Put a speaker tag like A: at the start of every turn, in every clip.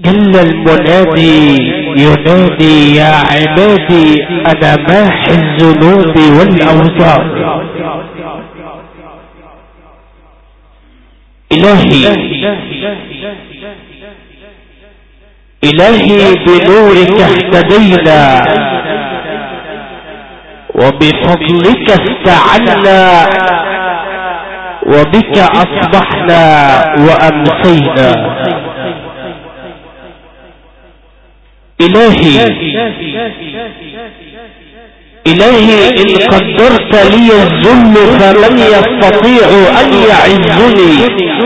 A: جل المنادي ينادي يا عبادي انا ماحي الذنوب والاوزار. إلهي بنورك اهتدينا وبفضلك استعنا وبك أصبحنا وأمسينا. إلهي إن قدرت لي الذل فمن يستطيع أن يعزني،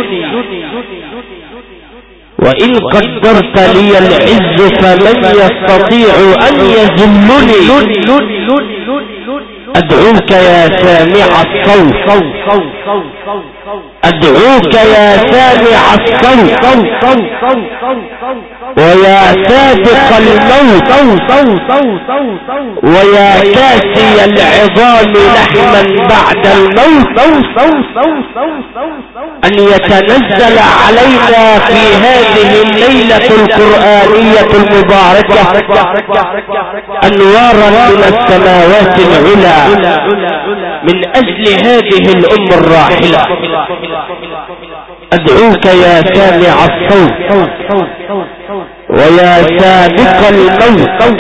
A: وإن قدرت لي العز فمن يستطيع أن يذلني. أدعوك يا سامع الصوت، أدعوك يا سامع الصوت ويا سابق الموت ويا كاسي العظام لحما بعد الموت أن يتنزل علينا في هذه الليلة القرآنية المباركة أنوارا من السماوات العلى من أجل هذه الأمة الراحلة. أدعوك يا سامع الصوت ويا سابق الموت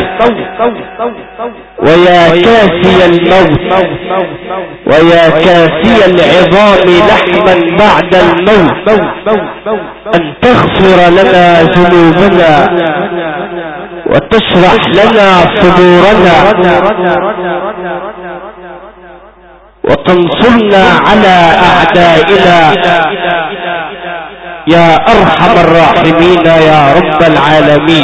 A: ويا كاسي الموت ويا كاسي العظام لحما بعد الموت أن تغفر لنا ذنوبنا وتشرح لنا صدورنا وتنصرنا على أعدائنا يا أرحم الراحمين يا رب العالمين.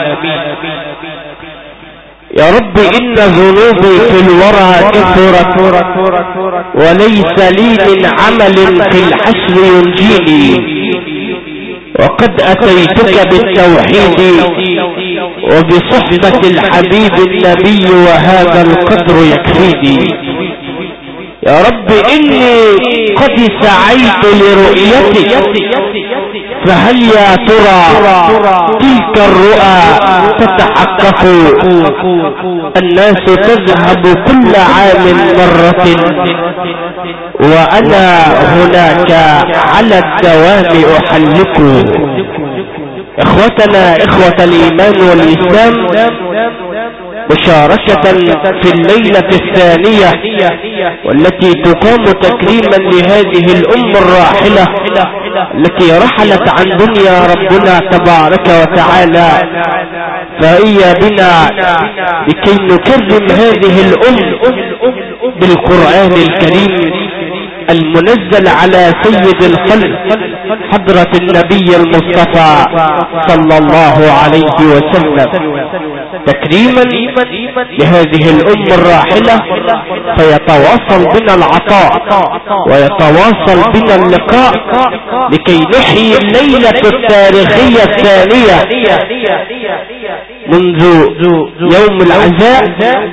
A: يا رب إن ذنوبي في الورى كثرت وليس لي من عمل في الحشر ينجيني، وقد أتيتك بالتوحيد وبصحبة الحبيب النبي وهذا القدر يكفيني. يا رب إني قد سعيت لرؤيتك، فهل يا ترى تلك الرؤى تتحقق؟ الناس تذهب كل عام مرة وأنا هناك على الدوام أحلق. إخوتنا إخوة الإيمان والإسلام، مشاركة في الليلة الثانية والتي تقام تكريما لهذه الأمة الراحلة التي رحلت عن دنيا ربنا تبارك وتعالى، فهي بنا لكي نكرم هذه الأمة بالقرآن الكريم المنزل على سيد الخلق حضرة النبي المصطفى صلى الله عليه وسلم، تكريما لهذه الأمة الراحلة، فيتواصل بنا العطاء ويتواصل بنا اللقاء لكي نحيي الليلة التاريخية الثانية منذ يوم العزاء.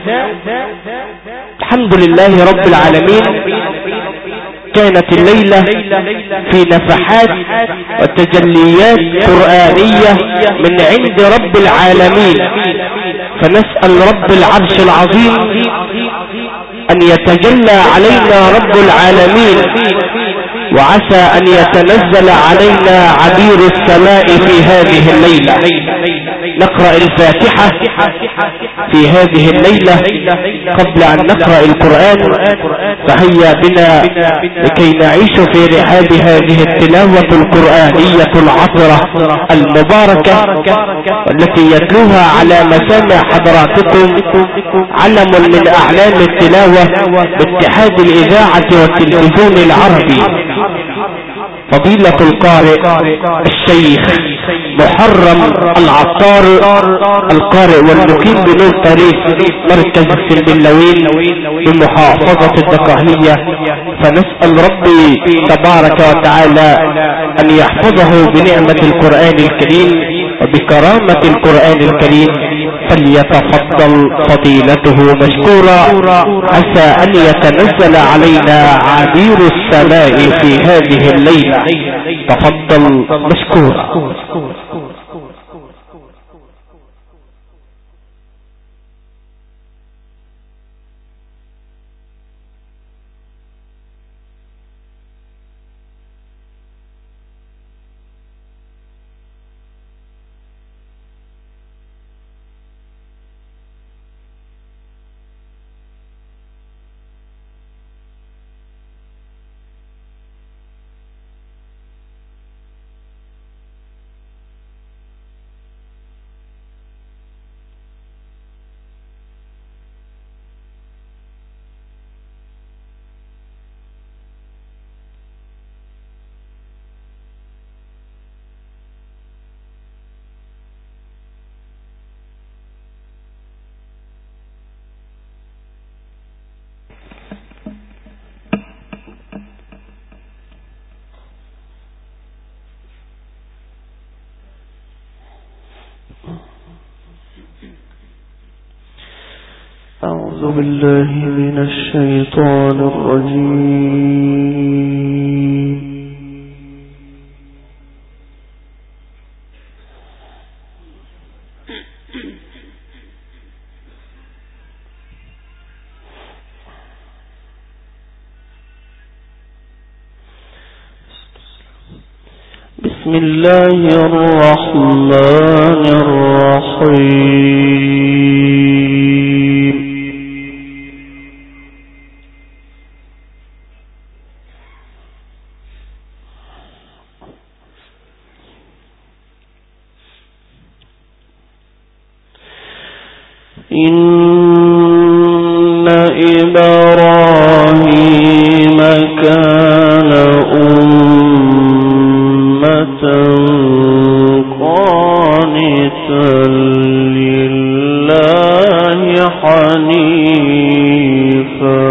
A: الحمد لله رب العالمين، كانت الليلة في نفحات وتجليات قرآنية من عند رب العالمين، فنسأل رب العرش العظيم أن يتجلى علينا رب العالمين، وعسى أن يتنزل علينا عبير السماء في هذه الليلة. نقرأ الفاتحة في هذه الليلة قبل أن نقرأ القرآن، فهيا بنا لكي نعيش في رحاب هذه التلاوة القرآنية العطرة المباركة، والتي يتلوها على مسامع حضراتكم علم من أعلام التلاوة باتحاد الإذاعة والتلفزيون العربي، فضيلة القارئ الشيخ محرم العطار، القارئ والمقيم بنور تاريخ مركز السنبلاوين بمحافظة الدقهلية. فنسأل ربي تبارك وتعالى أن يحفظه بنعمة القرآن الكريم وبكرامة القرآن الكريم، فليتفضل فضيلته مشكورا، عسى أن يتنزل علينا عبير السماء في هذه الليلة. تفضل مشكورا.
B: أعوذ بالله من الشيطان الرجيم. بسم الله الرحمن الرحيم. إن إبراهيم كان أمة قانتا لله حنيفا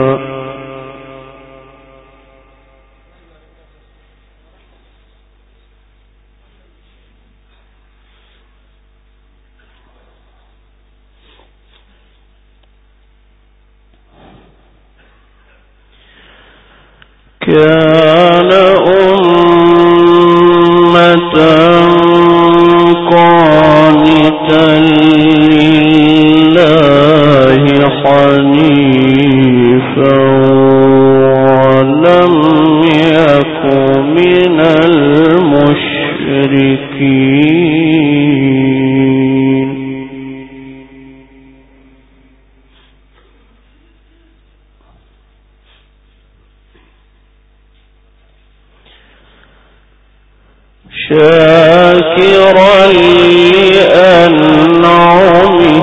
B: كان أمة قانتا لله حنيفا ولم يك من المشركين. شاكرا لأنعمه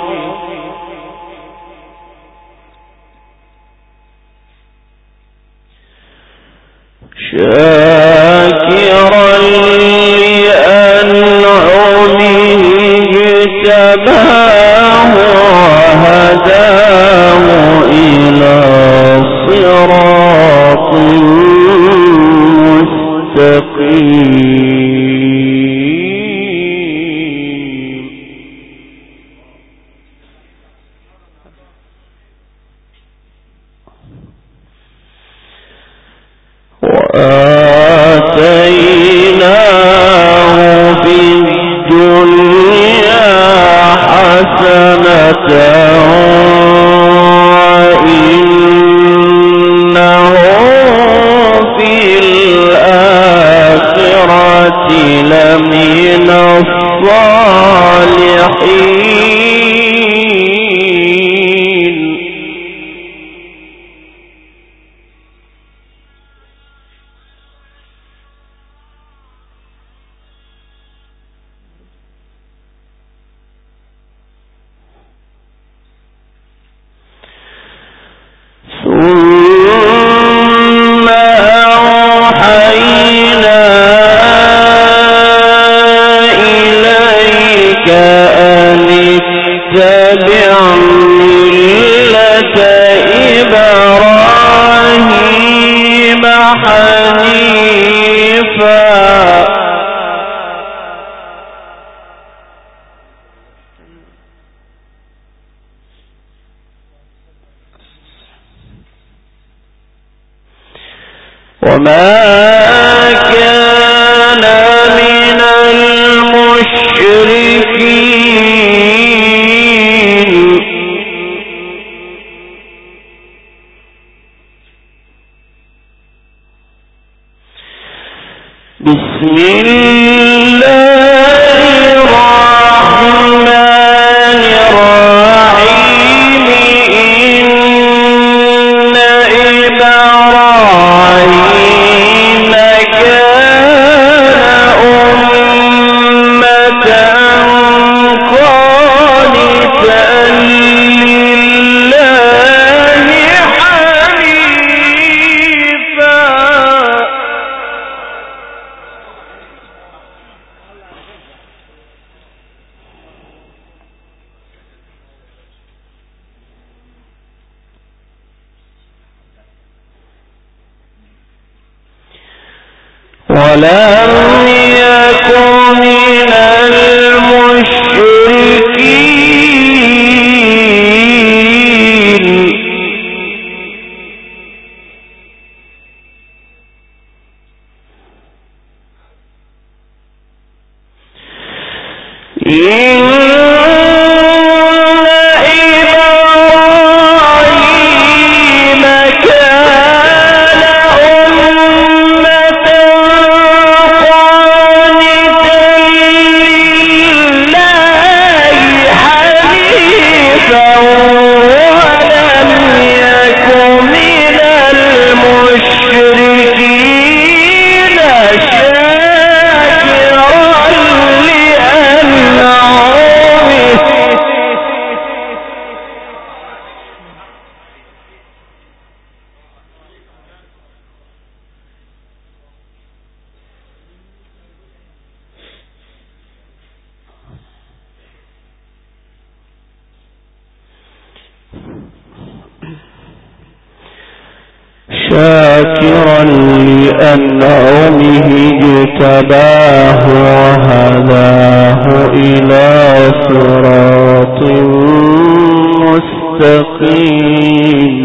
B: اجتباه وهداه إلى صراط مستقيم. وآتيناه في الدنيا حسنة وإنه في الآخرة لمن الصالحين. ثم أوحينا إليك أن اتبع ملة إبراهيم حنيفا وما كان من المشركين. بسم الله الرحمن الرحيم. إن إبراهيم كان أمة قانتا لله حنيفا ولم يكن من المشركين. شاكرا لأنعمه اجتباه وهداه إلى صراط مستقيم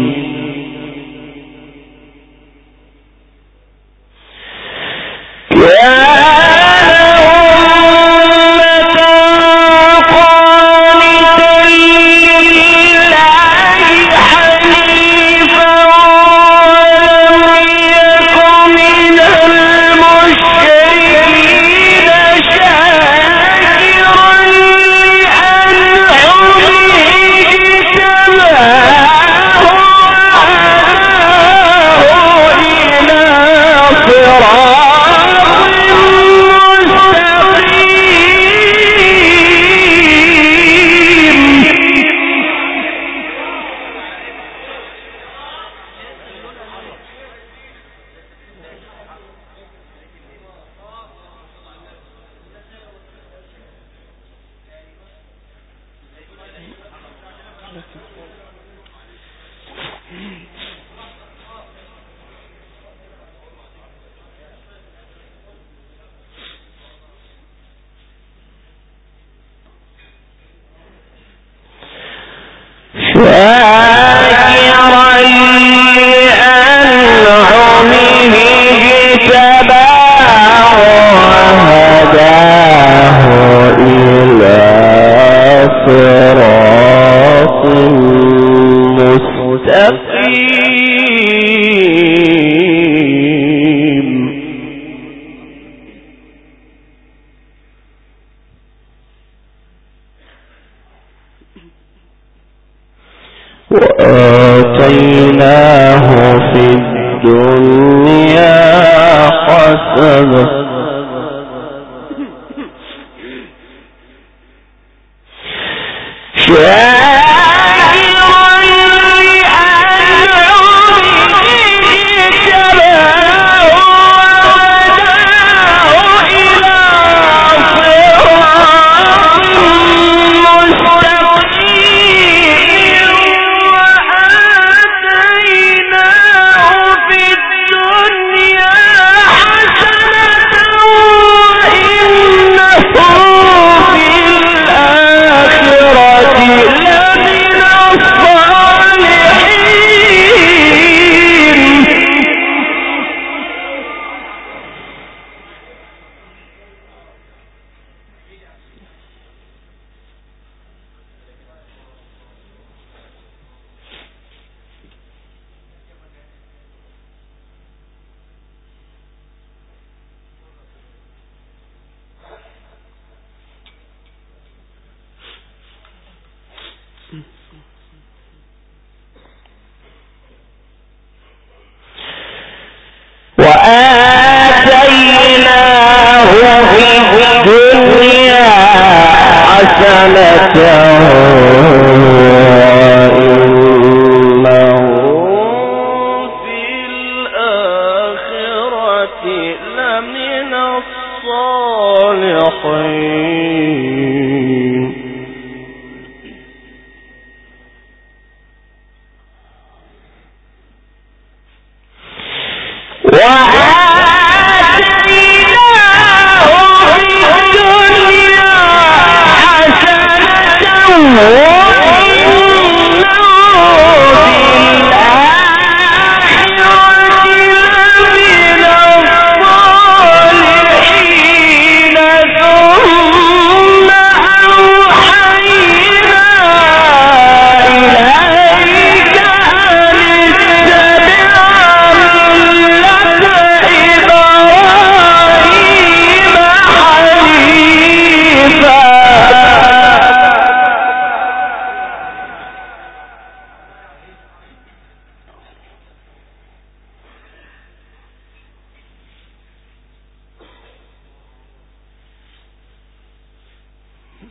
B: وآتيناه في الدنيا حسنة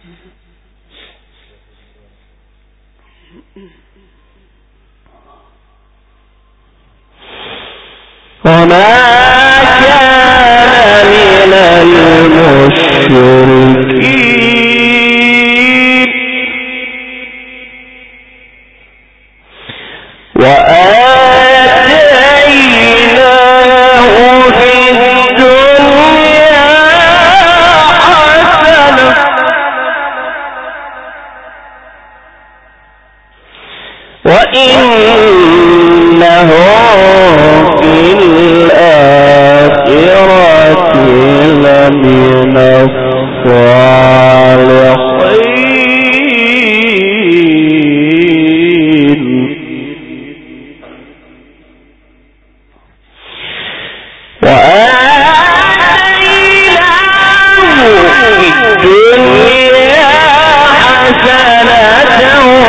B: وما كان من المشركين وآتيناه في الدنيا حسنة وإنه في الآخرة لمن الصالحين وآتيناه في الدنيا حسنة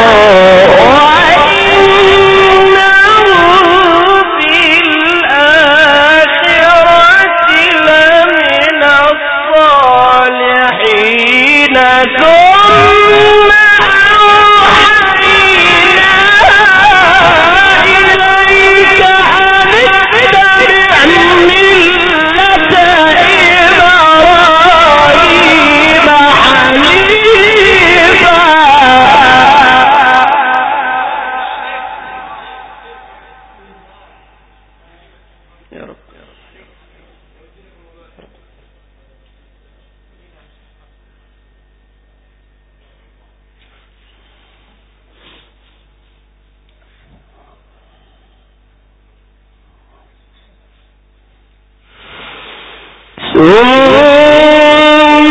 B: ثم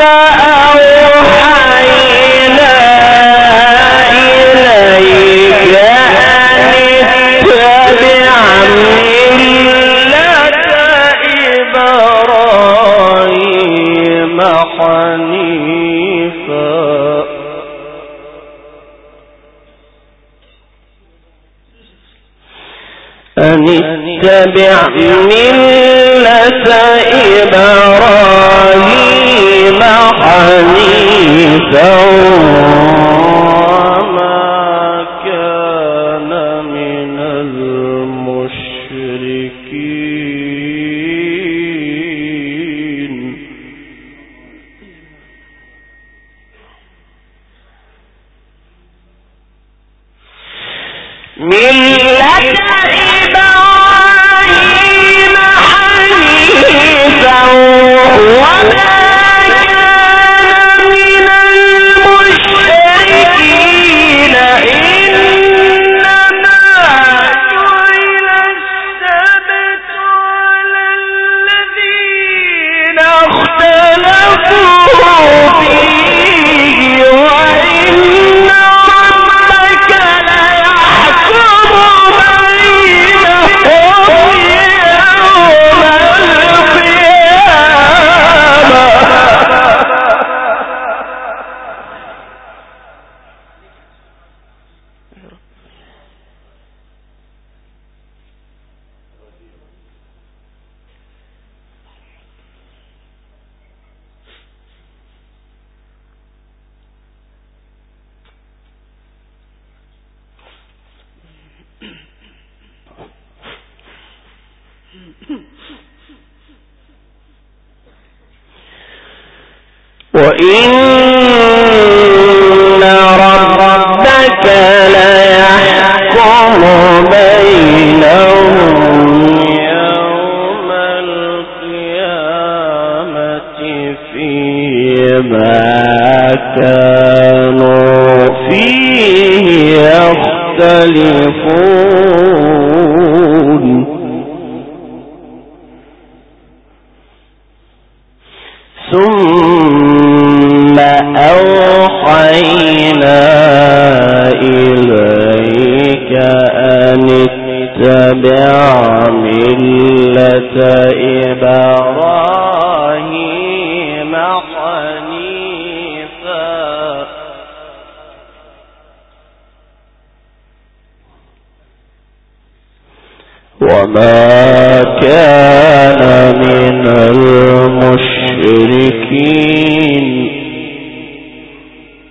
B: أوحينا إليك أن اتبع ملة إبراهيم حنيفا أن اتبع ملة إبراهيم حنيفا وما كان من المشركين وإن ربك ليحكم بينهم يوم القيامة فيما كانوا فيه يختلفون ثم أوحينا إليك أن اتبع ملة إبراهيم حنيفا وما كان من المشركين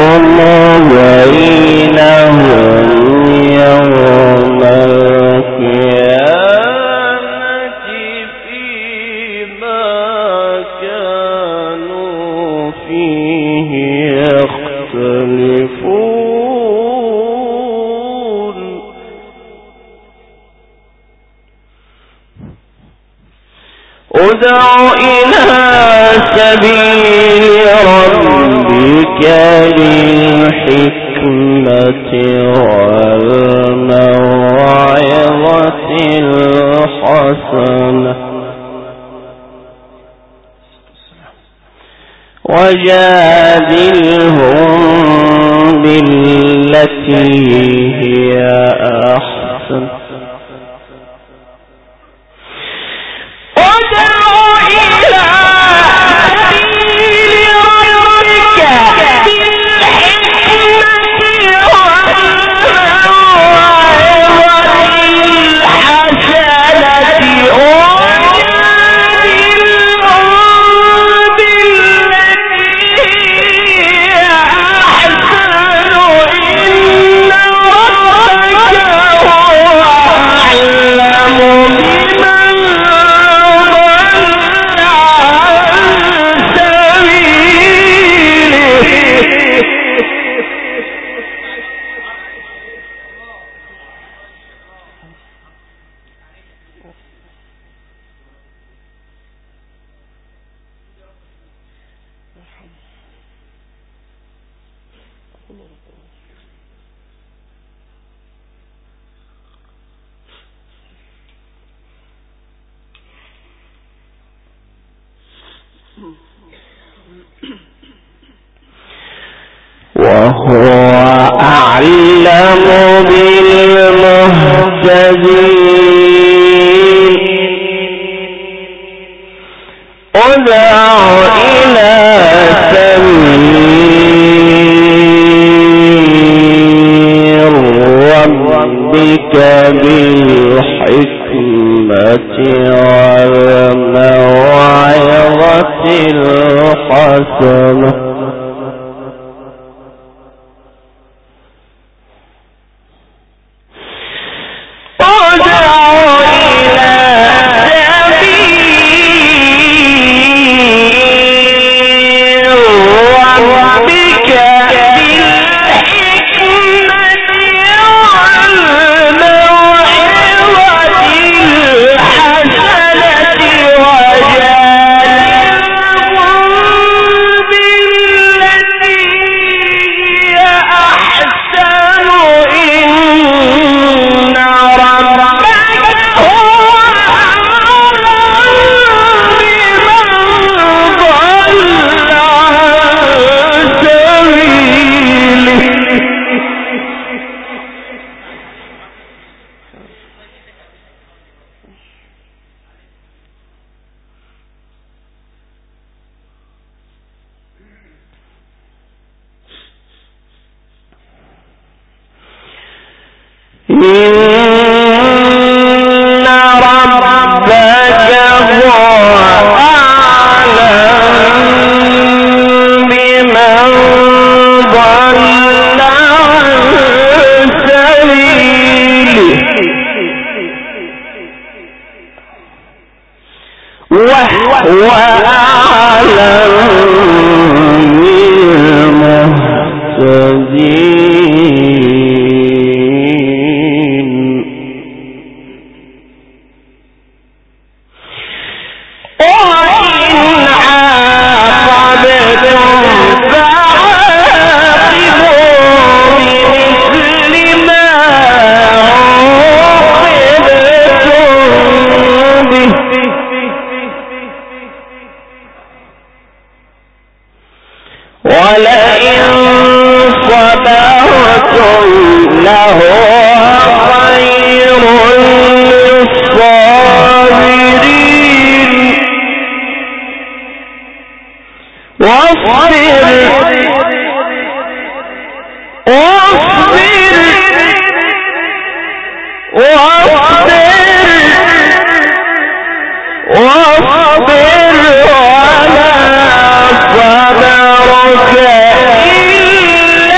B: ادع إلى سبيل ربك بالحكمة والموعظة الحسنة وجادلهم بالتي هي أحسن وهو أعلم بالمهتدين ادع إلى سبيل ربك بالحكمة والموعظة الحسنة ولا صبرك إلا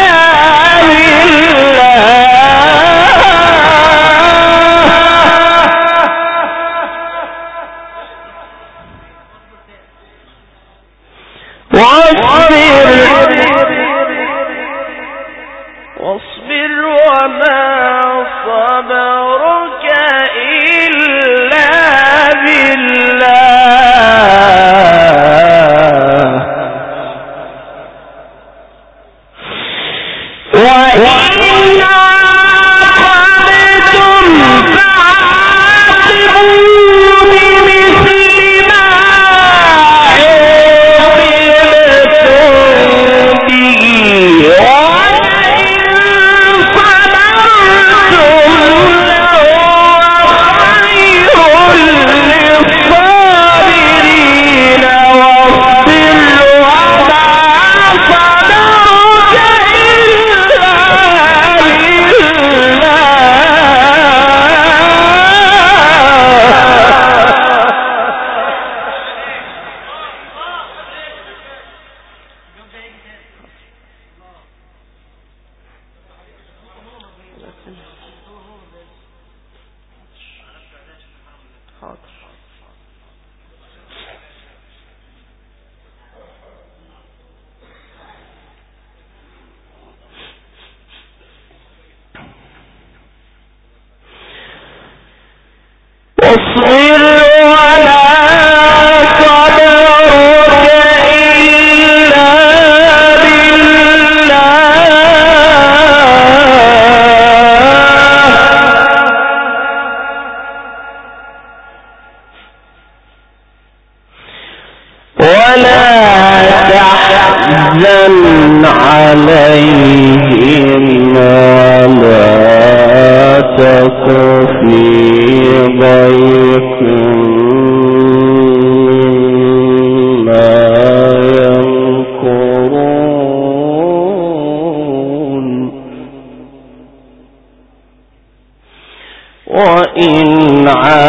B: وإن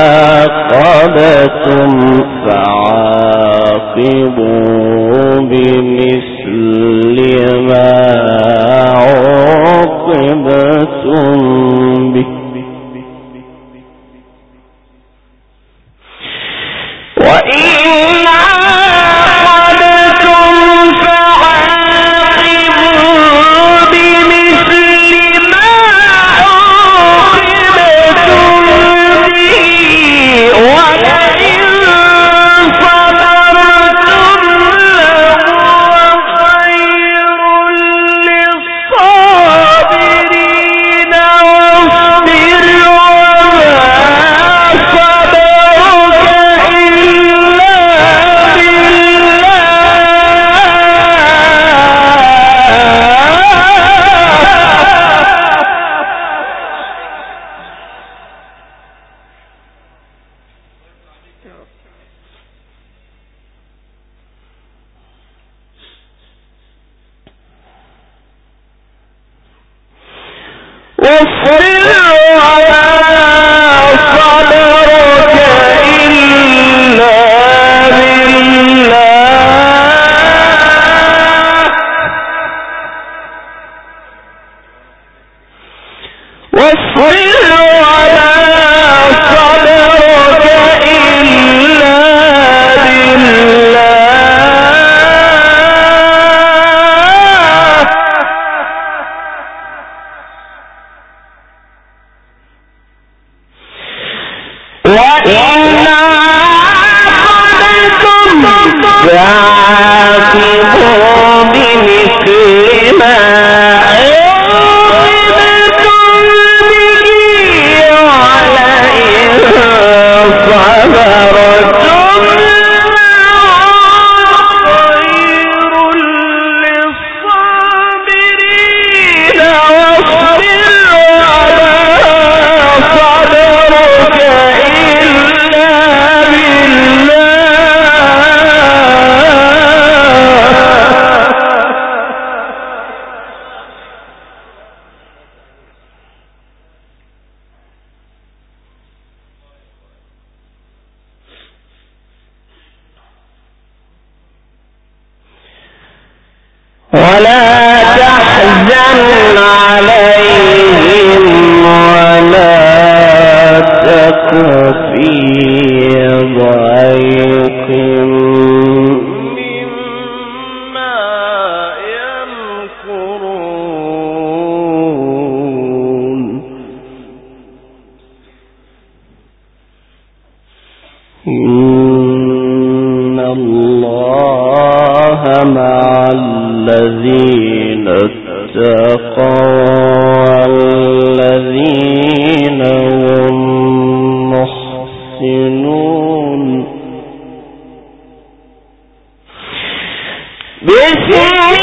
B: عاقبتم فعاقبوا بمثل ما عوقبتم به وإن عاقبتم فعاقبوا بمثل ما عوقبتم به ولئن صبرتم لهو خير للصابرين واصبر وما صبرك إلا فعاقبوا بمثل ما عوقبتم به ولئن صبرتم خير للصابرين واصبر وما صبرك إلا ولا تحزن عليهم ولا تك في ضيق مما يمكرون إن الله مع الذين اتقوا الذين هم محسنون. بسم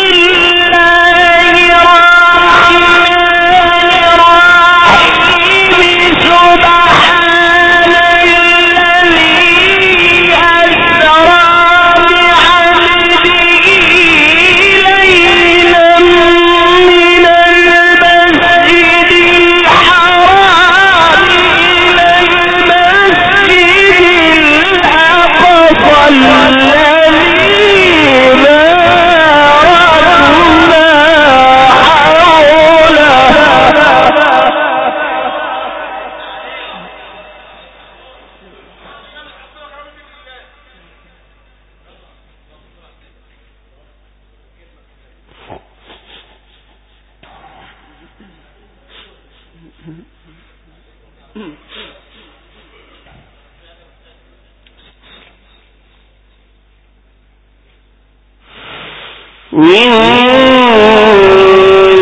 B: إن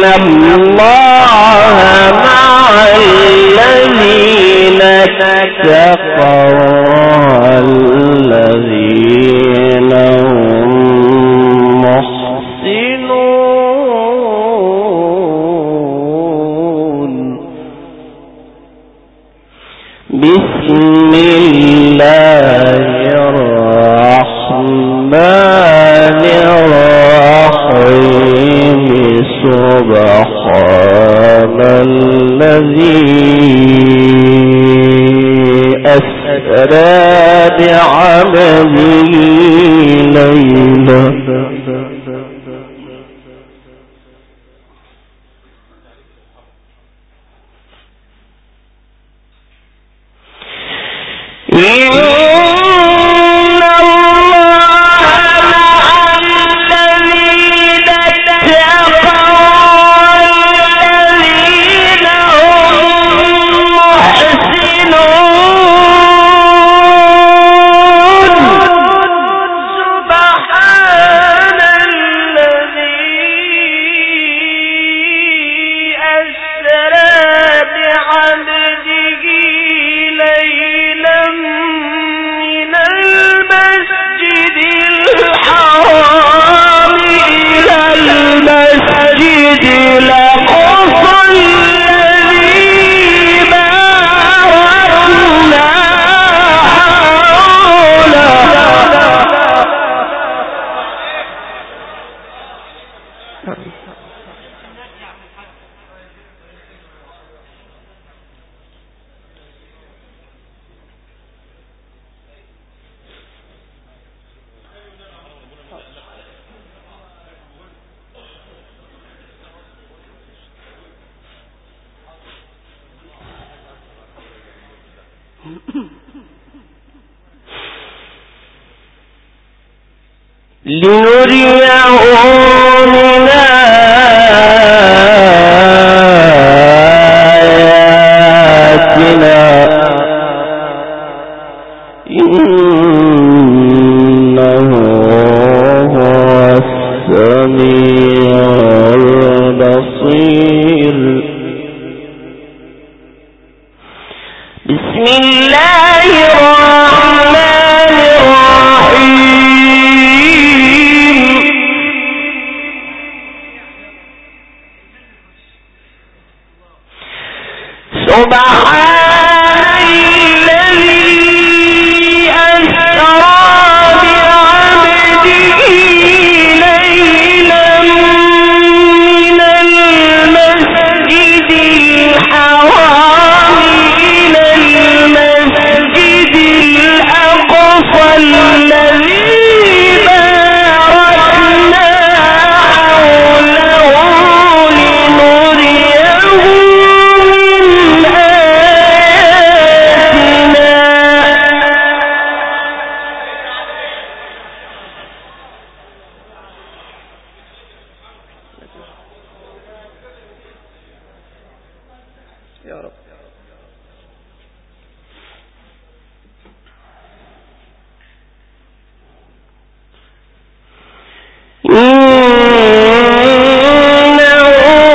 B: الله مع الذين اتقوا الذين هم محسنون. بسم الله الرحمن الرحيم. سبحان الذي أسرى بعبده ليلا لنريه من آياتنا إنه هو السميع البصير. بسم الله الرحمن الرحيم. سبحان الذي أسرى بعبده ليلا من المسجد الحرام إلى المسجد الأقصى الذي باركنا حوله لنريه من آياتنا. يا رب إنه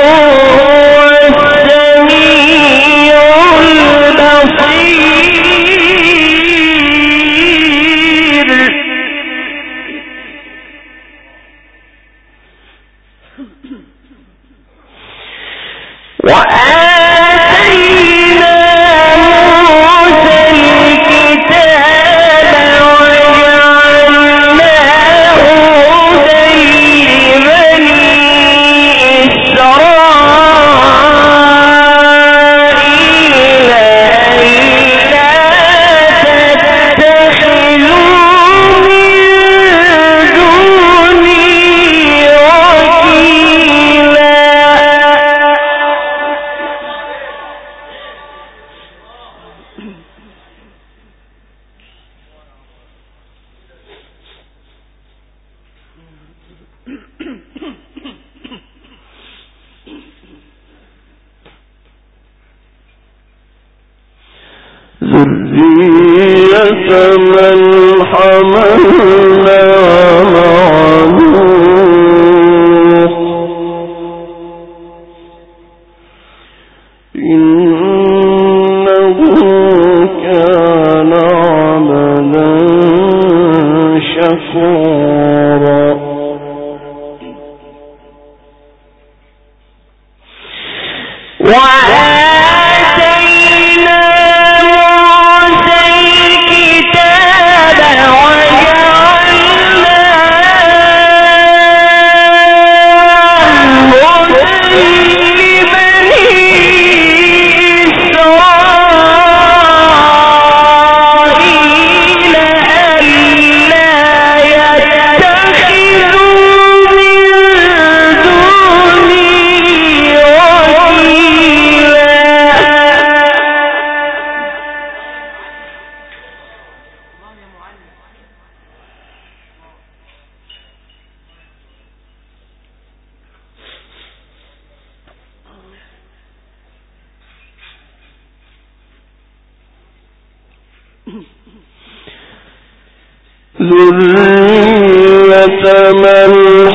B: ذرية من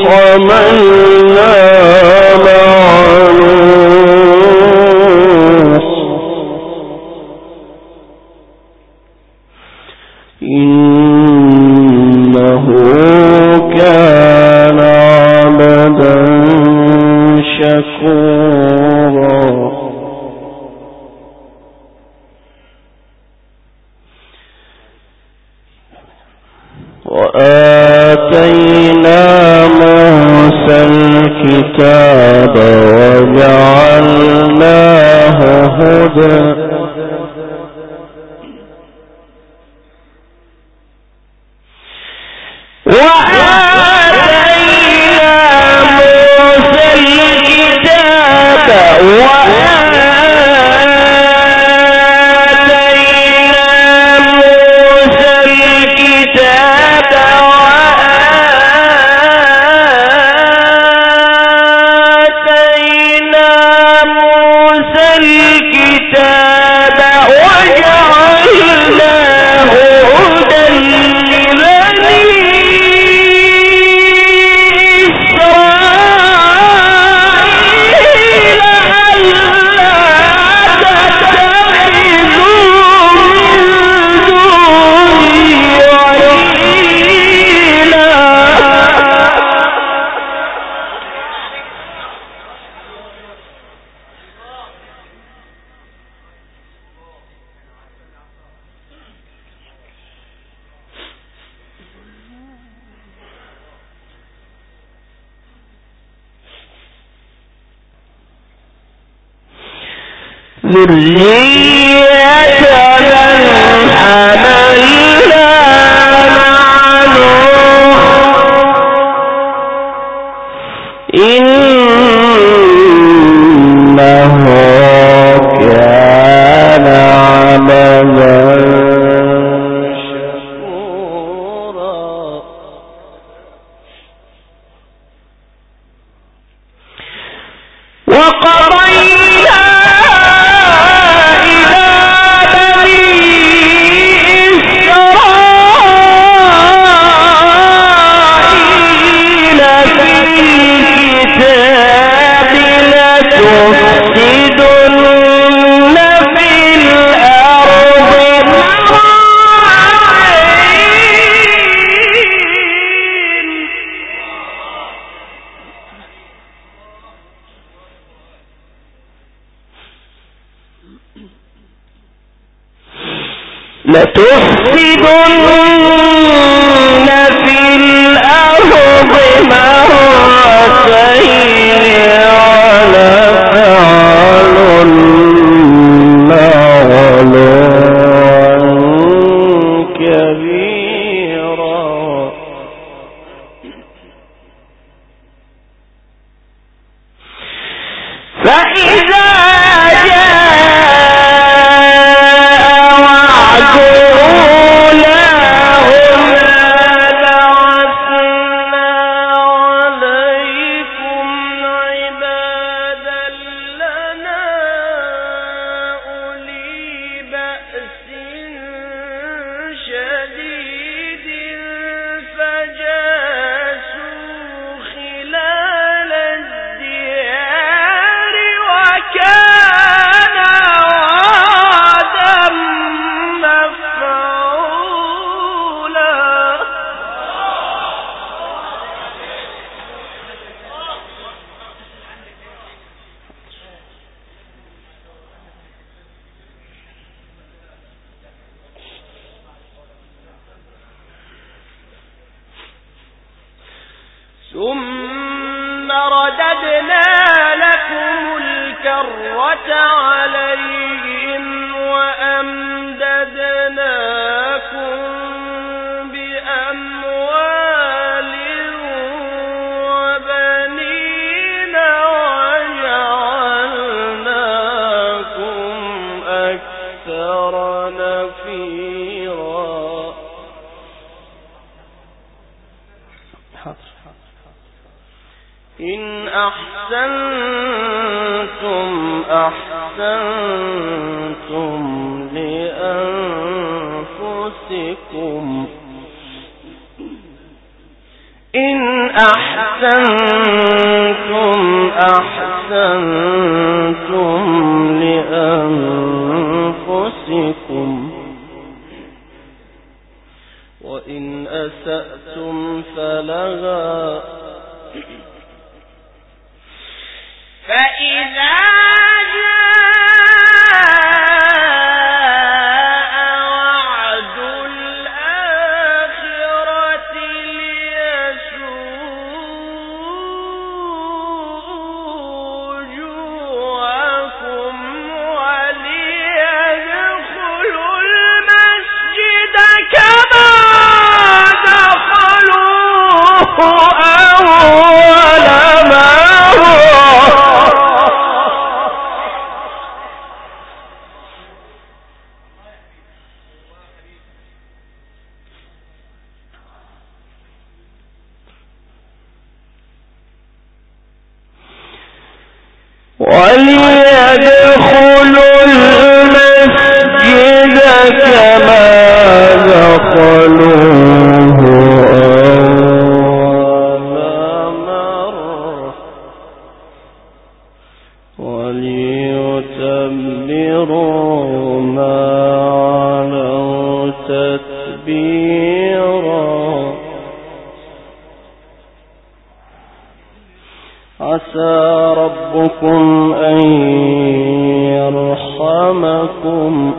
B: حملنا مع نوح إنه كان عبدا شكورا وآتينا موسى الكتاب وجعلناه هدى ذرية من حملنا مع نوح إنه كان عبدا شكورا وقضينا
A: لتفسدن في الأرض مرتين ولتعلن علوا كبيرا. فإذا ثم رددنا لكم الكرة عليهم وأمددناكم بأموال وبنين وجعلناكم أكثر نفيرا. إن أحسنتم أحسنتم لأنفسكم إن أحسنتم أحسنتم لأنفسكم وإن أسأتم فلها. فإذا جاء وعد الآخرة ليسوءوا وجوهكم وليدخلوا المسجد كما دخلوه أول مرة. وليدخلوا المسجد كما دخلوه أول مرة وليتبروا ما علوا تتبيرا. عسى ربكم أن يرحمكم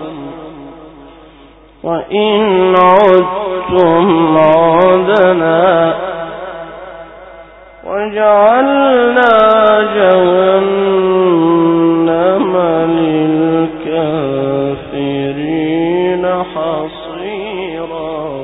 A: وإن عدتم عدنا وجعلنا جهنم للكافرين حصيرا.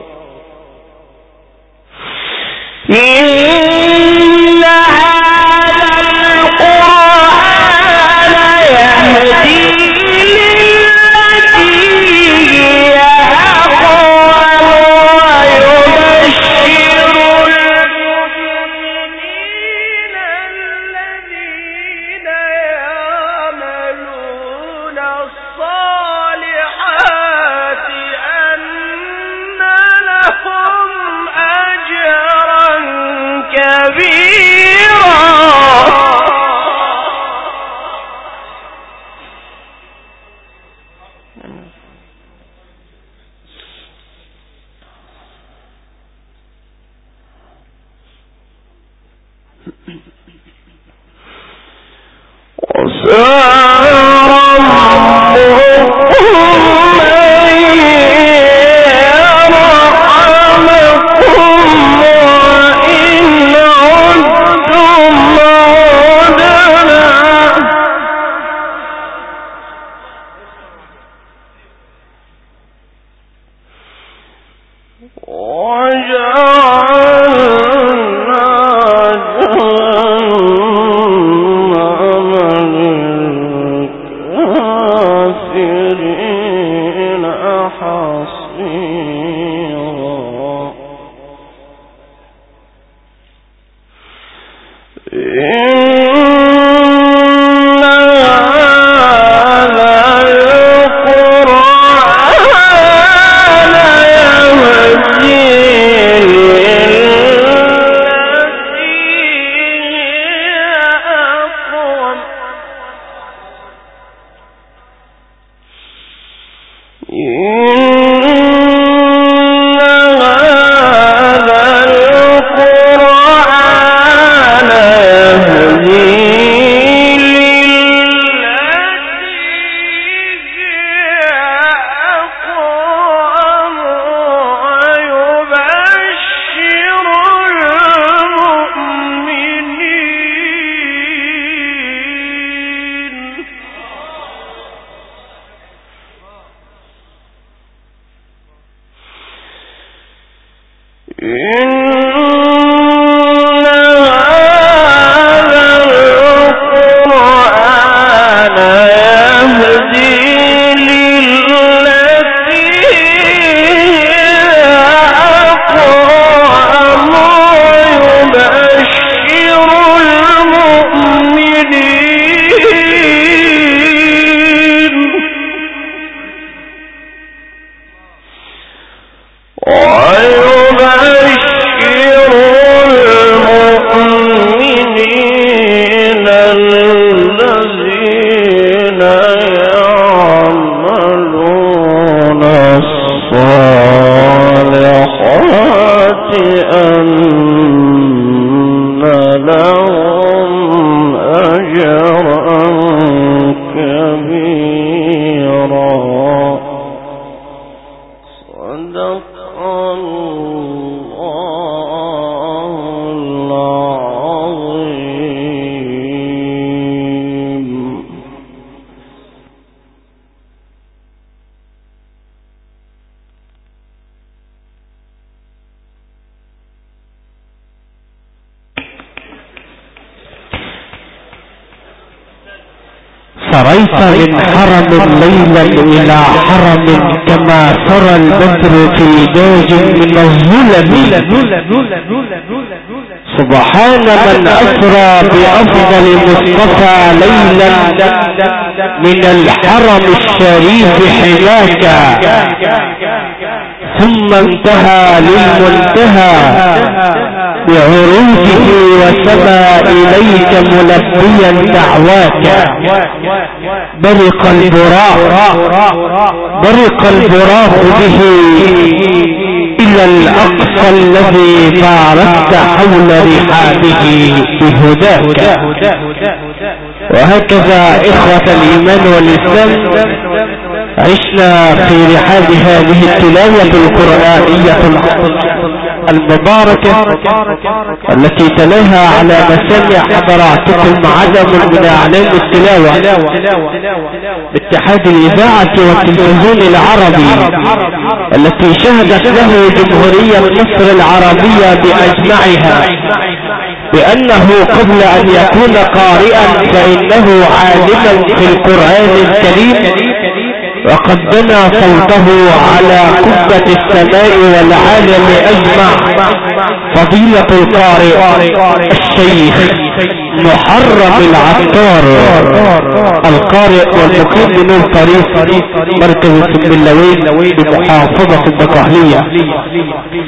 A: سريت من حرم ليلا إلى حرم كما سرى البدر في داج من الظلم. سبحان من أسرى بأفضل مصطفى ليلا من الحرم الشريف حماك، ثم انتهى للمنتهى بعروجه وسما إليك ملبيا دعواك. برق البراق به إلى الأقصى الذي باركت حول رحابه بهداك. وهكذا إخوة الإيمان والإسلام عشنا في رحاب هذه التلاوة القرآنية المباركة التي تلاها على مسامع حضراتكم عدم من أعلام التلاوة باتحاد الإذاعة والتلفزيون العربي التي شهدت له جمهورية مصر العربية بأجمعها بأنه قبل أن يكون قارئا فإنه عالما في القرآن الكريم، وقد بنى صوته على قبة السماء والعالم أجمع فضيلة القارئ الشيخ محرم العطار، القارئ والمقيم من طريق مركز السنبلاوين بمحافظة الدقهلية.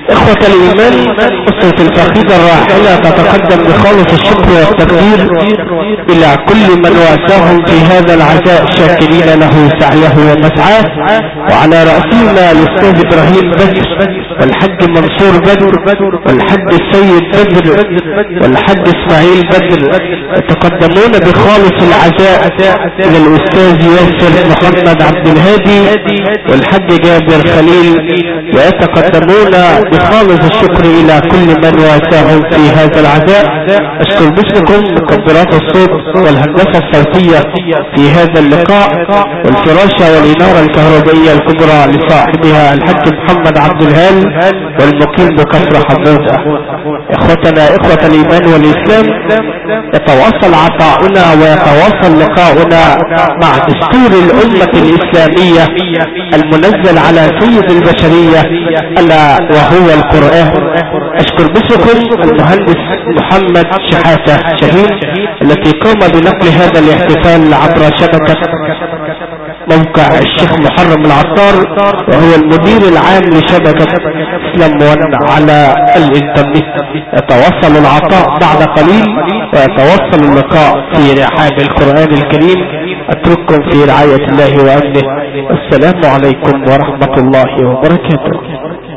A: إخوة الإيمان، أسرة الفقيدة الراحلة تتقدم بخالص الشكر والتقدير إلى كل من واساهم في هذا العزاء، شاكرين له سعيه ومسعاه، وعلى رأسهما الأستاذ إبراهيم بدر والحج منصور بدر والحج السيد بدر والحج إسماعيل بدر، يتقدمون بخالص العزاء إلى الأستاذ ياسر محمد عبد الهادي والحج جابر خليل، ويتقدمون بخالص الشكر إلى كل من واساهم في هذا العزاء. أشكر باسمكم مكبرات الصوت والهندسة الصوتية في هذا اللقاء، والفراشة والإنارة الكهربائية الكبرى لصاحبها الحج محمد عبد الهادي والمقيم بكفر حمودة. إخوتنا إخوة الإيمان والإسلام، يتواصل عطاؤنا ويتواصل لقاؤنا مع دستور الأمة الإسلامية المنزل على سيد البشرية ألا وهو القرآن. أشكر باسمكم المهندس محمد شحاتة شهيد التي قام بنقل هذا الاحتفال عبر شبكة موقع الشيخ محرم العطار، وهو المدير العام لشبكة اسلام ون على الانترنت. يتوصل العطاء بعد قليل ويتوصل اللقاء في رحاب القرآن الكريم. اترككم في رعاية الله وامنه، والسلام عليكم ورحمة الله وبركاته.